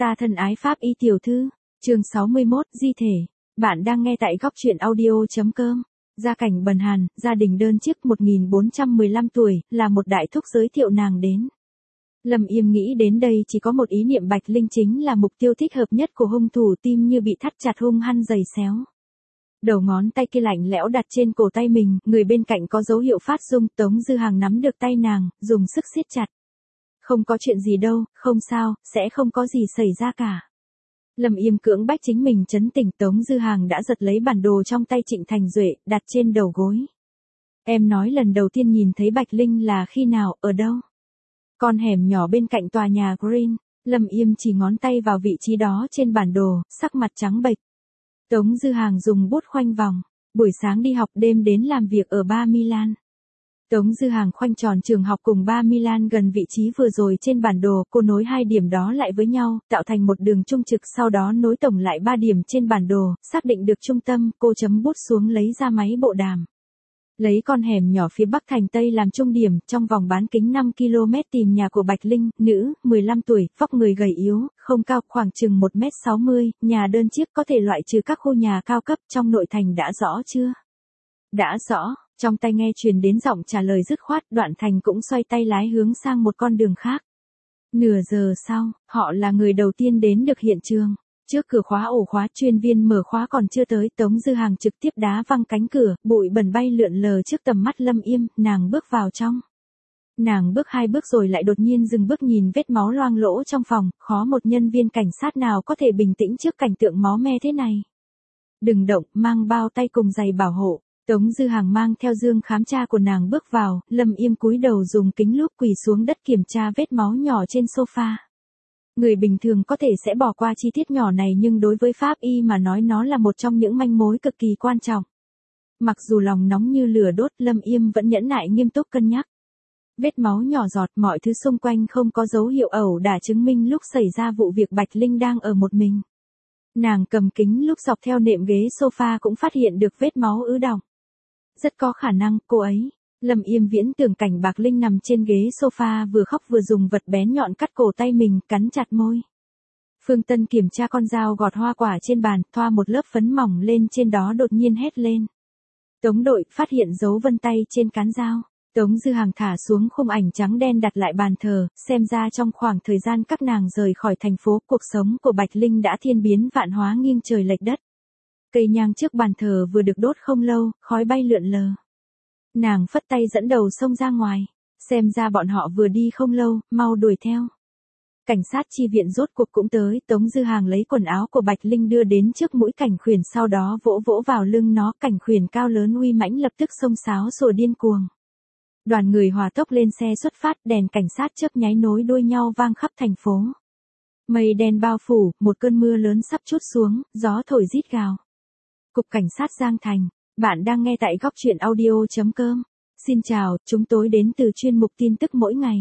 Ta thân ái Pháp y tiểu thư, chương 61, di thể. Bạn đang nghe tại góc truyện audio.com. Gia cảnh bần hàn, gia đình đơn chiếc 1415 tuổi, là một đại thúc giới thiệu nàng đến. Lâm Yêm nghĩ đến đây chỉ có một ý niệm Bạch Linh chính là mục tiêu thích hợp nhất của hung thủ, tim như bị thắt chặt hung hăng giày xéo. Đầu ngón tay kia lạnh lẽo đặt trên cổ tay mình, người bên cạnh có dấu hiệu phát rung, Tống Dư Hàng nắm được tay nàng, dùng sức siết chặt. Không có chuyện gì đâu, không sao, sẽ không có gì xảy ra cả. Lâm Yêm cưỡng bách chính mình trấn tĩnh. Tống Dư Hàng đã giật lấy bản đồ trong tay Trịnh Thành Duệ, đặt trên đầu gối. Em nói lần đầu tiên nhìn thấy Bạch Linh là khi nào, ở đâu? Con hẻm nhỏ bên cạnh tòa nhà Green. Lâm Yêm chỉ ngón tay vào vị trí đó trên bản đồ, sắc mặt trắng bệch. Tống Dư Hàng dùng bút khoanh vòng. Buổi sáng đi học, đêm đến làm việc ở Bar Milan. Tống Dư Hàng khoanh tròn trường học cùng Bar Milan gần vị trí vừa rồi trên bản đồ, cô nối hai điểm đó lại với nhau, tạo thành một đường trung trực, sau đó nối tổng lại 3 điểm trên bản đồ, xác định được trung tâm, cô chấm bút xuống lấy ra máy bộ đàm. Lấy con hẻm nhỏ phía bắc thành tây làm trung điểm, trong vòng bán kính 5 km tìm nhà của Bạch Linh, nữ, 15 tuổi, vóc người gầy yếu, không cao, khoảng chừng 1m60, nhà đơn chiếc, có thể loại trừ các khu nhà cao cấp trong nội thành. Đã rõ chưa? Đã rõ. Trong tai nghe truyền đến giọng trả lời dứt khoát, Đoạn Thành cũng xoay tay lái hướng sang một con đường khác. Nửa giờ sau, họ là người đầu tiên đến được hiện trường. Trước cửa khóa ổ khóa, chuyên viên mở khóa còn chưa tới, Tống Dư Hàng trực tiếp đá văng cánh cửa, bụi bẩn bay lượn lờ trước tầm mắt Lâm Yêm, nàng bước vào trong. Nàng bước 2 bước rồi lại đột nhiên dừng bước, nhìn vết máu loang lỗ trong phòng, khó một nhân viên cảnh sát nào có thể bình tĩnh trước cảnh tượng máu me thế này. Đừng động, mang bao tay cùng giày bảo hộ. Tống Dư Hàng mang theo dương khám tra của nàng bước vào, Lâm Yêm cúi đầu dùng kính lúp quỳ xuống đất kiểm tra vết máu nhỏ trên sofa. Người bình thường có thể sẽ bỏ qua chi tiết nhỏ này, nhưng đối với Pháp y mà nói nó là một trong những manh mối cực kỳ quan trọng. Mặc dù lòng nóng như lửa đốt, Lâm Yêm vẫn nhẫn nại nghiêm túc cân nhắc. Vết máu nhỏ giọt, mọi thứ xung quanh không có dấu hiệu ẩu đả chứng minh lúc xảy ra vụ việc Bạch Linh đang ở một mình. Nàng cầm kính lúp dọc theo nệm ghế sofa cũng phát hiện được vết máu ứ đọng. Rất có khả năng, cô ấy. Lâm Yêm viễn tưởng cảnh Bạch Linh nằm trên ghế sofa vừa khóc vừa dùng vật bén nhọn cắt cổ tay mình, cắn chặt môi. Phương Tân kiểm tra con dao gọt hoa quả trên bàn, thoa một lớp phấn mỏng lên trên đó, đột nhiên hét lên. Tống đội, phát hiện dấu vân tay trên cán dao. Tống Dư Hàng thả xuống khung ảnh trắng đen đặt lại bàn thờ, xem ra trong khoảng thời gian các nàng rời khỏi thành phố, cuộc sống của Bạch Linh đã thiên biến vạn hóa, nghiêng trời lệch đất. Cây nhang trước bàn thờ vừa được đốt không lâu, khói bay lượn lờ. Nàng phất tay dẫn đầu xông ra ngoài, xem ra bọn họ vừa đi không lâu, mau đuổi theo. Cảnh sát chi viện rốt cuộc cũng tới, Tống Dư Hàng lấy quần áo của Bạch Linh đưa đến trước mũi Cảnh Khuyển, sau đó vỗ vỗ vào lưng nó, Cảnh Khuyển cao lớn uy mãnh lập tức xông xáo sủa điên cuồng. Đoàn người hòa tốc lên xe xuất phát, đèn cảnh sát chớp nháy nối đuôi nhau vang khắp thành phố. Mây đen bao phủ, một cơn mưa lớn sắp trút xuống, gió thổi rít gào. Cục Cảnh sát Giang Thành. Bạn đang nghe tại góc truyện audio.com. Xin chào, chúng tôi đến từ chuyên mục tin tức mỗi ngày.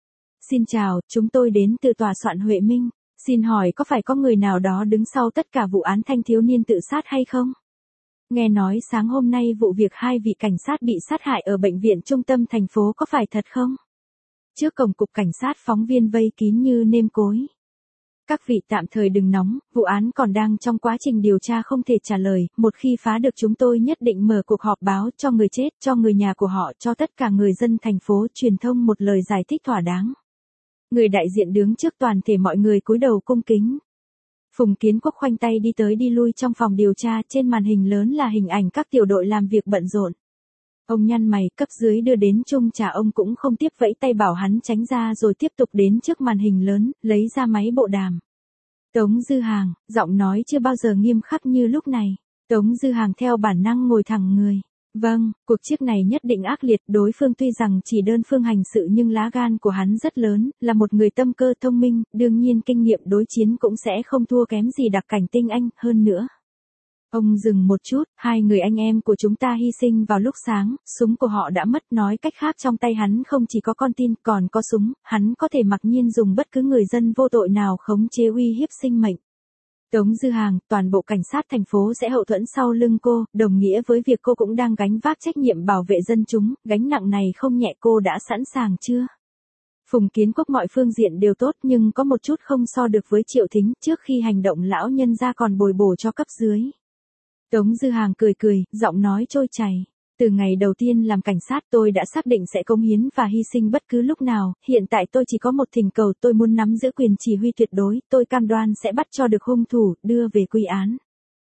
Xin chào, chúng tôi đến từ tòa soạn Huệ Minh. Xin hỏi có phải có người nào đó đứng sau tất cả vụ án thanh thiếu niên tự sát hay không? Nghe nói sáng hôm nay vụ việc 2 vị cảnh sát bị sát hại ở bệnh viện trung tâm thành phố, có phải thật không? Trước cổng cục cảnh sát, phóng viên vây kín như nêm cối. Các vị tạm thời đừng nóng, vụ án còn đang trong quá trình điều tra, không thể trả lời, một khi phá được chúng tôi nhất định mở cuộc họp báo cho người chết, cho người nhà của họ, cho tất cả người dân thành phố, truyền thông một lời giải thích thỏa đáng. Người đại diện đứng trước toàn thể mọi người cúi đầu cung kính. Phùng Kiến Quốc khoanh tay đi tới đi lui trong phòng điều tra, trên màn hình lớn là hình ảnh các tiểu đội làm việc bận rộn. Ông nhăn mày, cấp dưới đưa đến chung trà, ông cũng không tiếp, vẫy tay bảo hắn tránh ra rồi tiếp tục đến trước màn hình lớn, lấy ra máy bộ đàm. Tống Dư Hàng, giọng nói chưa bao giờ nghiêm khắc như lúc này. Tống Dư Hàng theo bản năng ngồi thẳng người. Vâng, cuộc chiếc này nhất định ác liệt, đối phương tuy rằng chỉ đơn phương hành sự nhưng lá gan của hắn rất lớn, là một người tâm cơ thông minh, đương nhiên kinh nghiệm đối chiến cũng sẽ không thua kém gì đặc cảnh tinh anh, hơn nữa. Ông dừng một chút, 2 người anh em của chúng ta hy sinh vào lúc sáng, súng của họ đã mất, nói cách khác trong tay hắn không chỉ có con tin, còn có súng, hắn có thể mặc nhiên dùng bất cứ người dân vô tội nào khống chế uy hiếp sinh mệnh. Tống Dư Hàng, toàn bộ cảnh sát thành phố sẽ hậu thuẫn sau lưng cô, đồng nghĩa với việc cô cũng đang gánh vác trách nhiệm bảo vệ dân chúng, gánh nặng này không nhẹ, cô đã sẵn sàng chưa? Phùng Kiến Quốc mọi phương diện đều tốt nhưng có một chút không so được với Triệu Thính, trước khi hành động lão nhân ra còn bồi bổ cho cấp dưới. Tống Dư Hàng cười cười, giọng nói trôi chảy. Từ ngày đầu tiên làm cảnh sát tôi đã xác định sẽ cống hiến và hy sinh bất cứ lúc nào, hiện tại tôi chỉ có một thỉnh cầu, tôi muốn nắm giữ quyền chỉ huy tuyệt đối, tôi cam đoan sẽ bắt cho được hung thủ, đưa về quy án.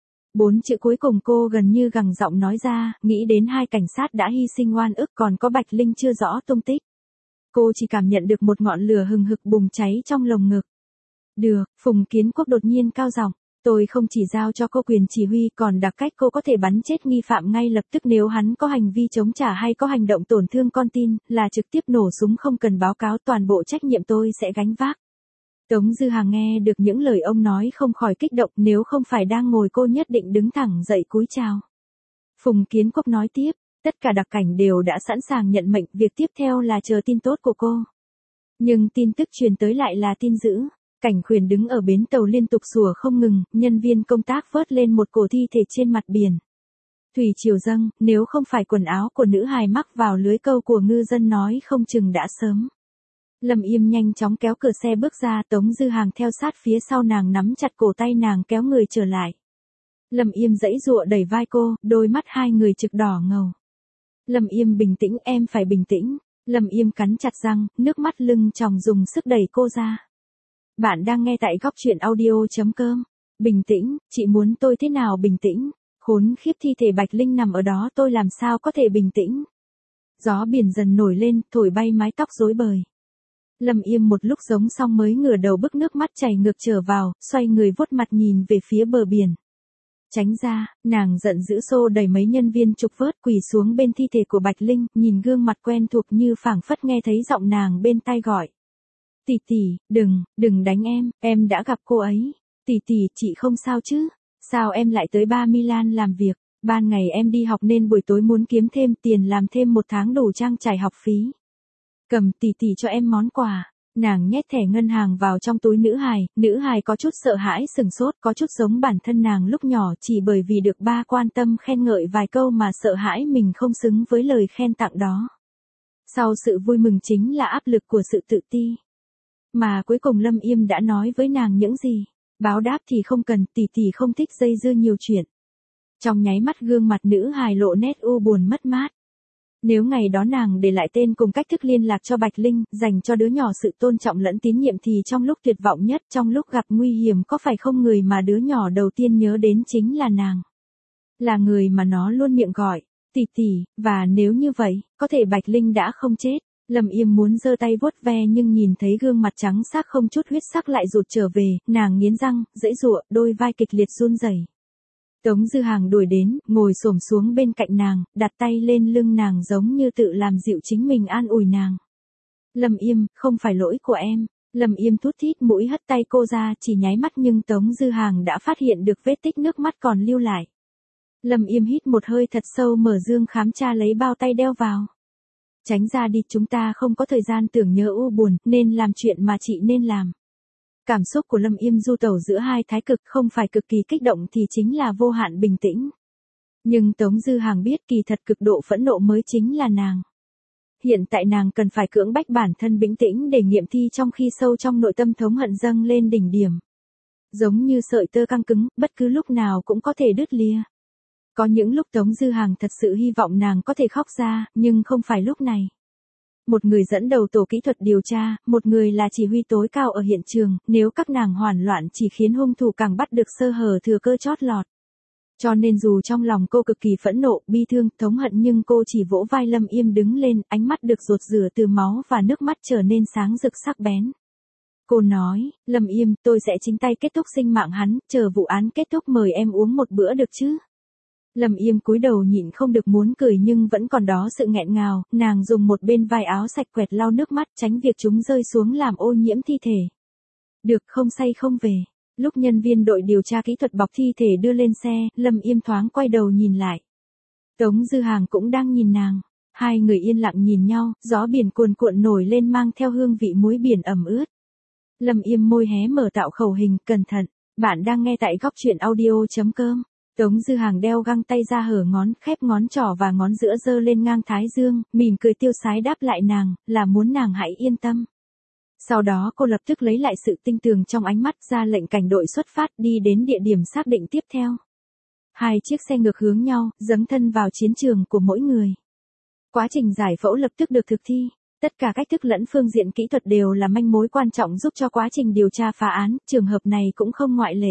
4 chữ cuối cùng cô gần như gằn giọng nói ra, nghĩ đến 2 cảnh sát đã hy sinh oan ức còn có Bạch Linh chưa rõ tung tích. Cô chỉ cảm nhận được một ngọn lửa hừng hực bùng cháy trong lồng ngực. Được, Phùng Kiến Quốc đột nhiên cao giọng. Tôi không chỉ giao cho cô quyền chỉ huy còn đặc cách cô có thể bắn chết nghi phạm ngay lập tức nếu hắn có hành vi chống trả hay có hành động tổn thương con tin, là trực tiếp nổ súng không cần báo cáo, toàn bộ trách nhiệm tôi sẽ gánh vác. Tống Dư Hàng nghe được những lời ông nói không khỏi kích động, nếu không phải đang ngồi cô nhất định đứng thẳng dậy cúi chào. Phùng Kiến Quốc nói tiếp, tất cả đặc cảnh đều đã sẵn sàng nhận mệnh, việc tiếp theo là chờ tin tốt của cô. Nhưng tin tức truyền tới lại là tin dữ. Cảnh Khuyển đứng ở bến tàu liên tục sủa không ngừng, nhân viên công tác vớt lên một cổ thi thể trên mặt biển. Thủy triều dâng, nếu không phải quần áo của nữ hài mắc vào lưới câu của ngư dân nói không chừng đã sớm. Lâm Yêm nhanh chóng kéo cửa xe bước ra, Tống Dư Hàng theo sát phía sau nàng nắm chặt cổ tay nàng kéo người trở lại. Lâm Yêm giãy giụa đẩy vai cô, đôi mắt hai người trực đỏ ngầu. Lâm Yêm bình tĩnh, em phải bình tĩnh. Lâm Yêm cắn chặt răng, nước mắt lưng tròng dùng sức đẩy cô ra. Bạn đang nghe tại góc truyện audio.com. Bình tĩnh, chị muốn tôi thế nào bình tĩnh? Khốn khiếp, thi thể Bạch Linh nằm ở đó tôi làm sao có thể bình tĩnh? Gió biển dần nổi lên, thổi bay mái tóc rối bời. Lâm Yêm một lúc giống xong mới ngửa đầu bức nước mắt chảy ngược trở vào, xoay người vuốt mặt nhìn về phía bờ biển. Tránh ra, nàng giận dữ xô đẩy mấy nhân viên trục vớt quỳ xuống bên thi thể của Bạch Linh, nhìn gương mặt quen thuộc như phảng phất nghe thấy giọng nàng bên tai gọi. Tỷ tỷ, đừng đánh em đã gặp cô ấy. Tỷ tỷ, chị không sao chứ? Sao em lại tới Ba Milan làm việc? Ban ngày em đi học nên buổi tối muốn kiếm thêm tiền làm thêm 1 tháng đủ trang trải học phí. Cầm tỷ tỷ cho em món quà. Nàng nhét thẻ ngân hàng vào trong túi nữ hài có chút sợ hãi sừng sốt, có chút giống bản thân nàng lúc nhỏ chỉ bởi vì được ba quan tâm khen ngợi vài câu mà sợ hãi mình không xứng với lời khen tặng đó. Sau sự vui mừng chính là áp lực của sự tự ti. Mà cuối cùng Lâm Yêm đã nói với nàng những gì? Báo đáp thì không cần, tỷ tỷ không thích dây dưa nhiều chuyện. Trong nháy mắt gương mặt nữ hài lộ nét u buồn mất mát. Nếu ngày đó nàng để lại tên cùng cách thức liên lạc cho Bạch Linh, dành cho đứa nhỏ sự tôn trọng lẫn tín nhiệm thì trong lúc tuyệt vọng nhất, trong lúc gặp nguy hiểm có phải không người mà đứa nhỏ đầu tiên nhớ đến chính là nàng. Là người mà nó luôn miệng gọi, tỷ tỷ, và nếu như vậy, có thể Bạch Linh đã không chết. Lâm Yêm muốn giơ tay vuốt ve nhưng nhìn thấy gương mặt trắng xác không chút huyết sắc lại rụt trở về, nàng nghiến răng, giãy giụa, đôi vai kịch liệt run rẩy. Tống Dư Hàng đuổi đến, ngồi xổm xuống bên cạnh nàng, đặt tay lên lưng nàng giống như tự làm dịu chính mình an ủi nàng. Lâm Yêm, không phải lỗi của em. Lâm Yêm thút thít mũi hất tay cô ra, chỉ nháy mắt nhưng Tống Dư Hàng đã phát hiện được vết tích nước mắt còn lưu lại. Lâm Yêm hít một hơi thật sâu, mở dương khám tra lấy bao tay đeo vào. Tránh ra đi, chúng ta không có thời gian tưởng nhớ u buồn, nên làm chuyện mà chị nên làm. Cảm xúc của Lâm Yêm du tẩu giữa hai thái cực, không phải cực kỳ kích động thì chính là vô hạn bình tĩnh. Nhưng Tống Dư Hàng biết kỳ thật cực độ phẫn nộ mới chính là nàng. Hiện tại nàng cần phải cưỡng bách bản thân bình tĩnh để nghiệm thi trong khi sâu trong nội tâm thống hận dâng lên đỉnh điểm. Giống như sợi tơ căng cứng, bất cứ lúc nào cũng có thể đứt lìa. Có những lúc Tống Dư Hàng thật sự hy vọng nàng có thể khóc ra, nhưng không phải lúc này. Một người dẫn đầu tổ kỹ thuật điều tra, một người là chỉ huy tối cao ở hiện trường, nếu các nàng hoảng loạn chỉ khiến hung thủ càng bắt được sơ hở thừa cơ chót lọt. Cho nên dù trong lòng cô cực kỳ phẫn nộ, bi thương, thống hận nhưng cô chỉ vỗ vai Lâm Yêm đứng lên, ánh mắt được rột rửa từ máu và nước mắt trở nên sáng rực sắc bén. Cô nói, Lâm Yêm, tôi sẽ chính tay kết thúc sinh mạng hắn, chờ vụ án kết thúc mời em uống một bữa được chứ? Lâm Yêm cúi đầu nhịn không được muốn cười nhưng vẫn còn đó sự nghẹn ngào, nàng dùng một bên vai áo sạch quẹt lau nước mắt tránh việc chúng rơi xuống làm ô nhiễm thi thể. Được, không say không về. Lúc nhân viên đội điều tra kỹ thuật bọc thi thể đưa lên xe, Lâm Yêm thoáng quay đầu nhìn lại. Tống Dư Hàng cũng đang nhìn nàng. Hai người yên lặng nhìn nhau, gió biển cuồn cuộn nổi lên mang theo hương vị muối biển ẩm ướt. Lâm Yêm môi hé mở tạo khẩu hình, cẩn thận. Bạn đang nghe tại góc truyện audio.com. Tống Dư Hàng đeo găng tay ra hở ngón, khép ngón trỏ và ngón giữa giơ lên ngang thái dương, mỉm cười tiêu sái đáp lại nàng, là muốn nàng hãy yên tâm. Sau đó cô lập tức lấy lại sự tinh tường trong ánh mắt, ra lệnh cảnh đội xuất phát đi đến địa điểm xác định tiếp theo. 2 chiếc xe ngược hướng nhau, dấn thân vào chiến trường của mỗi người. Quá trình giải phẫu lập tức được thực thi. Tất cả cách thức lẫn phương diện kỹ thuật đều là manh mối quan trọng giúp cho quá trình điều tra phá án, trường hợp này cũng không ngoại lệ.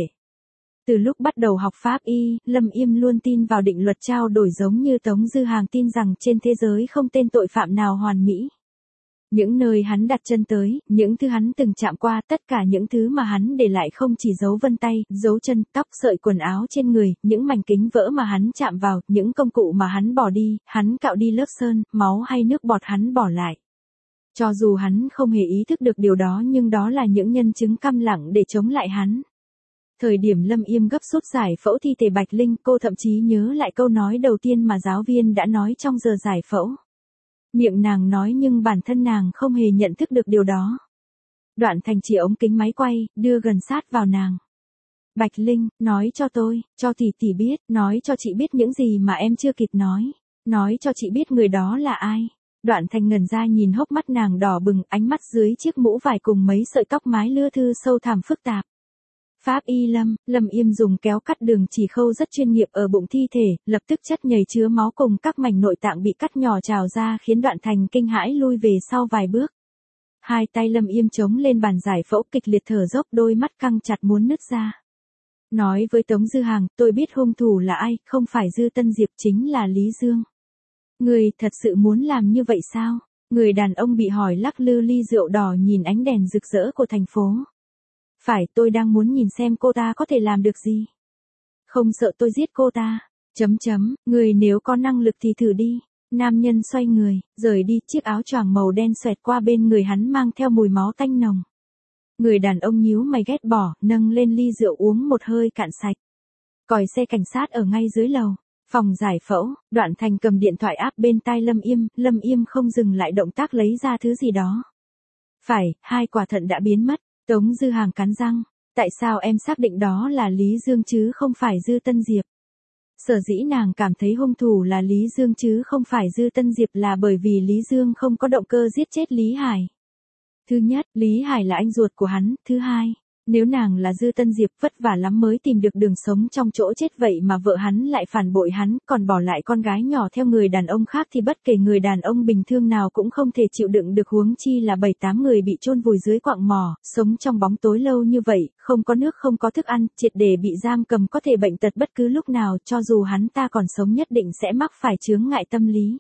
Từ lúc bắt đầu học pháp y, Lâm Yêm luôn tin vào định luật trao đổi, giống như Tống Dư Hàng tin rằng trên thế giới không tên tội phạm nào hoàn mỹ. Những nơi hắn đặt chân tới, những thứ hắn từng chạm qua, tất cả những thứ mà hắn để lại không chỉ dấu vân tay, dấu chân, tóc, sợi quần áo trên người, những mảnh kính vỡ mà hắn chạm vào, những công cụ mà hắn bỏ đi, hắn cạo đi lớp sơn, máu hay nước bọt hắn bỏ lại. Cho dù hắn không hề ý thức được điều đó, nhưng đó là những nhân chứng câm lặng để chống lại hắn. Thời điểm Lâm Yêm gấp rút giải phẫu thi thể Bạch Linh, cô thậm chí nhớ lại câu nói đầu tiên mà giáo viên đã nói trong giờ giải phẫu. Miệng nàng nói nhưng bản thân nàng không hề nhận thức được điều đó. Đoạn Thành chỉ ống kính máy quay, đưa gần sát vào nàng. Bạch Linh, nói cho tôi, cho tỷ tỷ biết, nói cho chị biết những gì mà em chưa kịp nói cho chị biết người đó là ai. Đoạn Thành ngẩn ra nhìn hốc mắt nàng đỏ bừng, ánh mắt dưới chiếc mũ vải cùng mấy sợi tóc mái lưa thưa sâu thẳm phức tạp. Pháp y Lâm Yêm dùng kéo cắt đường chỉ khâu rất chuyên nghiệp ở bụng thi thể, lập tức chất nhầy chứa máu cùng các mảnh nội tạng bị cắt nhỏ trào ra khiến Đoạn Thành kinh hãi lui về sau vài bước. 2 tay Lâm Yêm chống lên bàn giải phẫu, kịch liệt thở dốc, đôi mắt căng chặt muốn nứt ra. Nói với Tống Dư Hàng, tôi biết hung thủ là ai, không phải Dư Tân Diệp, chính là Lý Dương. Người thật sự muốn làm như vậy sao? Người đàn ông bị hỏi lắc lư ly rượu đỏ nhìn ánh đèn rực rỡ của thành phố. Phải, tôi đang muốn nhìn xem cô ta có thể làm được gì. Không sợ tôi giết cô ta. Người nếu có năng lực thì thử đi. Nam nhân xoay người, rời đi, chiếc áo choàng màu đen xoẹt qua bên người hắn mang theo mùi máu tanh nồng. Người đàn ông nhíu mày ghét bỏ, nâng lên ly rượu uống một hơi cạn sạch. Còi xe cảnh sát ở ngay dưới lầu. Phòng giải phẫu, Đoạn Thành cầm điện thoại áp bên tai Lâm Yêm không dừng lại động tác lấy ra thứ gì đó. Phải, 2 quả thận đã biến mất. Tống Dư Hàng cắn răng, tại sao em xác định đó là Lý Dương chứ không phải Dư Tân Diệp? Sở dĩ nàng cảm thấy hung thủ là Lý Dương chứ không phải Dư Tân Diệp là bởi vì Lý Dương không có động cơ giết chết Lý Hải. Thứ nhất, Lý Hải là anh ruột của hắn. Thứ hai, nếu nàng là Dư Tân Diệp vất vả lắm mới tìm được đường sống trong chỗ chết, vậy mà vợ hắn lại phản bội hắn, còn bỏ lại con gái nhỏ theo người đàn ông khác, thì bất kể người đàn ông bình thường nào cũng không thể chịu đựng được, huống chi là 7-8 người bị chôn vùi dưới quặng mỏ, sống trong bóng tối lâu như vậy, không có nước không có thức ăn, triệt để bị giam cầm, có thể bệnh tật bất cứ lúc nào, cho dù hắn ta còn sống nhất định sẽ mắc phải chướng ngại tâm lý.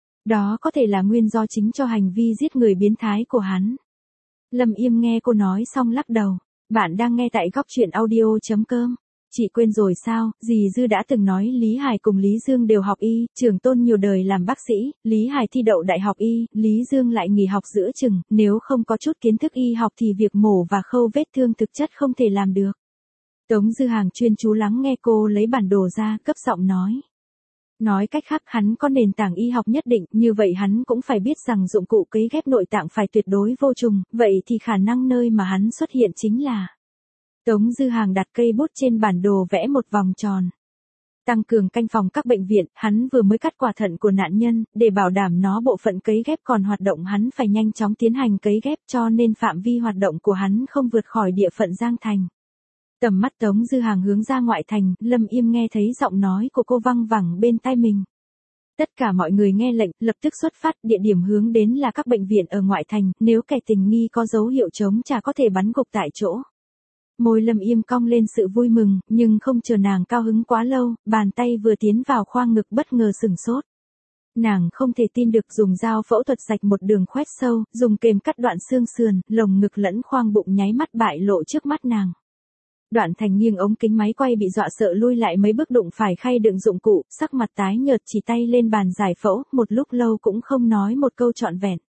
Đó có thể là nguyên do chính cho hành vi giết người biến thái của hắn. Lâm Yêm nghe cô nói xong lắc đầu. Bạn đang nghe tại góc truyện audio.com. Chị quên rồi sao, dì Dư đã từng nói Lý Hải cùng Lý Dương đều học y, Trường Tôn nhiều đời làm bác sĩ, Lý Hải thi đậu đại học y, Lý Dương lại nghỉ học giữa chừng, nếu không có chút kiến thức y học thì việc mổ và khâu vết thương thực chất không thể làm được. Tống Dư Hàng chuyên chú lắng nghe cô lấy bản đồ ra, cấp giọng nói. Nói cách khác, hắn có nền tảng y học nhất định, như vậy hắn cũng phải biết rằng dụng cụ cấy ghép nội tạng phải tuyệt đối vô trùng, vậy thì khả năng nơi mà hắn xuất hiện chính là... Tống Dư Hàng đặt cây bút trên bản đồ vẽ một vòng tròn. Tăng cường canh phòng các bệnh viện, hắn vừa mới cắt quả thận của nạn nhân, để bảo đảm nó bộ phận cấy ghép còn hoạt động hắn phải nhanh chóng tiến hành cấy ghép, cho nên phạm vi hoạt động của hắn không vượt khỏi địa phận Giang Thành. Tầm mắt Tống Dư Hàng hướng ra ngoại thành, Lâm Yêm nghe thấy giọng nói của cô văng vẳng bên tai mình. Tất cả mọi người nghe lệnh, lập tức xuất phát, địa điểm hướng đến là các bệnh viện ở ngoại thành, nếu kẻ tình nghi có dấu hiệu chống trả có thể bắn gục tại chỗ. Môi Lâm Yêm cong lên sự vui mừng, nhưng không chờ nàng cao hứng quá lâu, bàn tay vừa tiến vào khoang ngực bất ngờ sửng sốt. Nàng không thể tin được, dùng dao phẫu thuật rạch một đường khoét sâu, dùng kềm cắt đoạn xương sườn, lồng ngực lẫn khoang bụng nháy mắt bại lộ trước mắt nàng. Đoạn Thành nghiêng ống kính máy quay bị dọa sợ lui lại mấy bước, đụng phải khay đựng dụng cụ, sắc mặt tái nhợt chỉ tay lên bàn giải phẫu, một lúc lâu cũng không nói một câu trọn vẹn.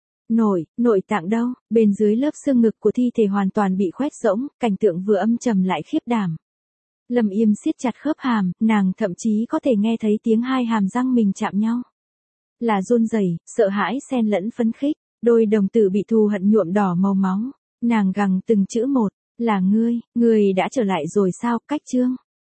Nội tạng đâu? Bên dưới lớp xương ngực của thi thể hoàn toàn bị khoét rỗng, cảnh tượng vừa âm trầm lại khiếp đảm. Lâm Yêm siết chặt khớp hàm, nàng thậm chí có thể nghe thấy tiếng 2 hàm răng mình chạm nhau. Là run rẩy, sợ hãi xen lẫn phấn khích, đôi đồng tử bị thù hận nhuộm đỏ màu máu. Nàng gằn từng chữ một, là ngươi đã trở lại rồi sao, Cách Trương?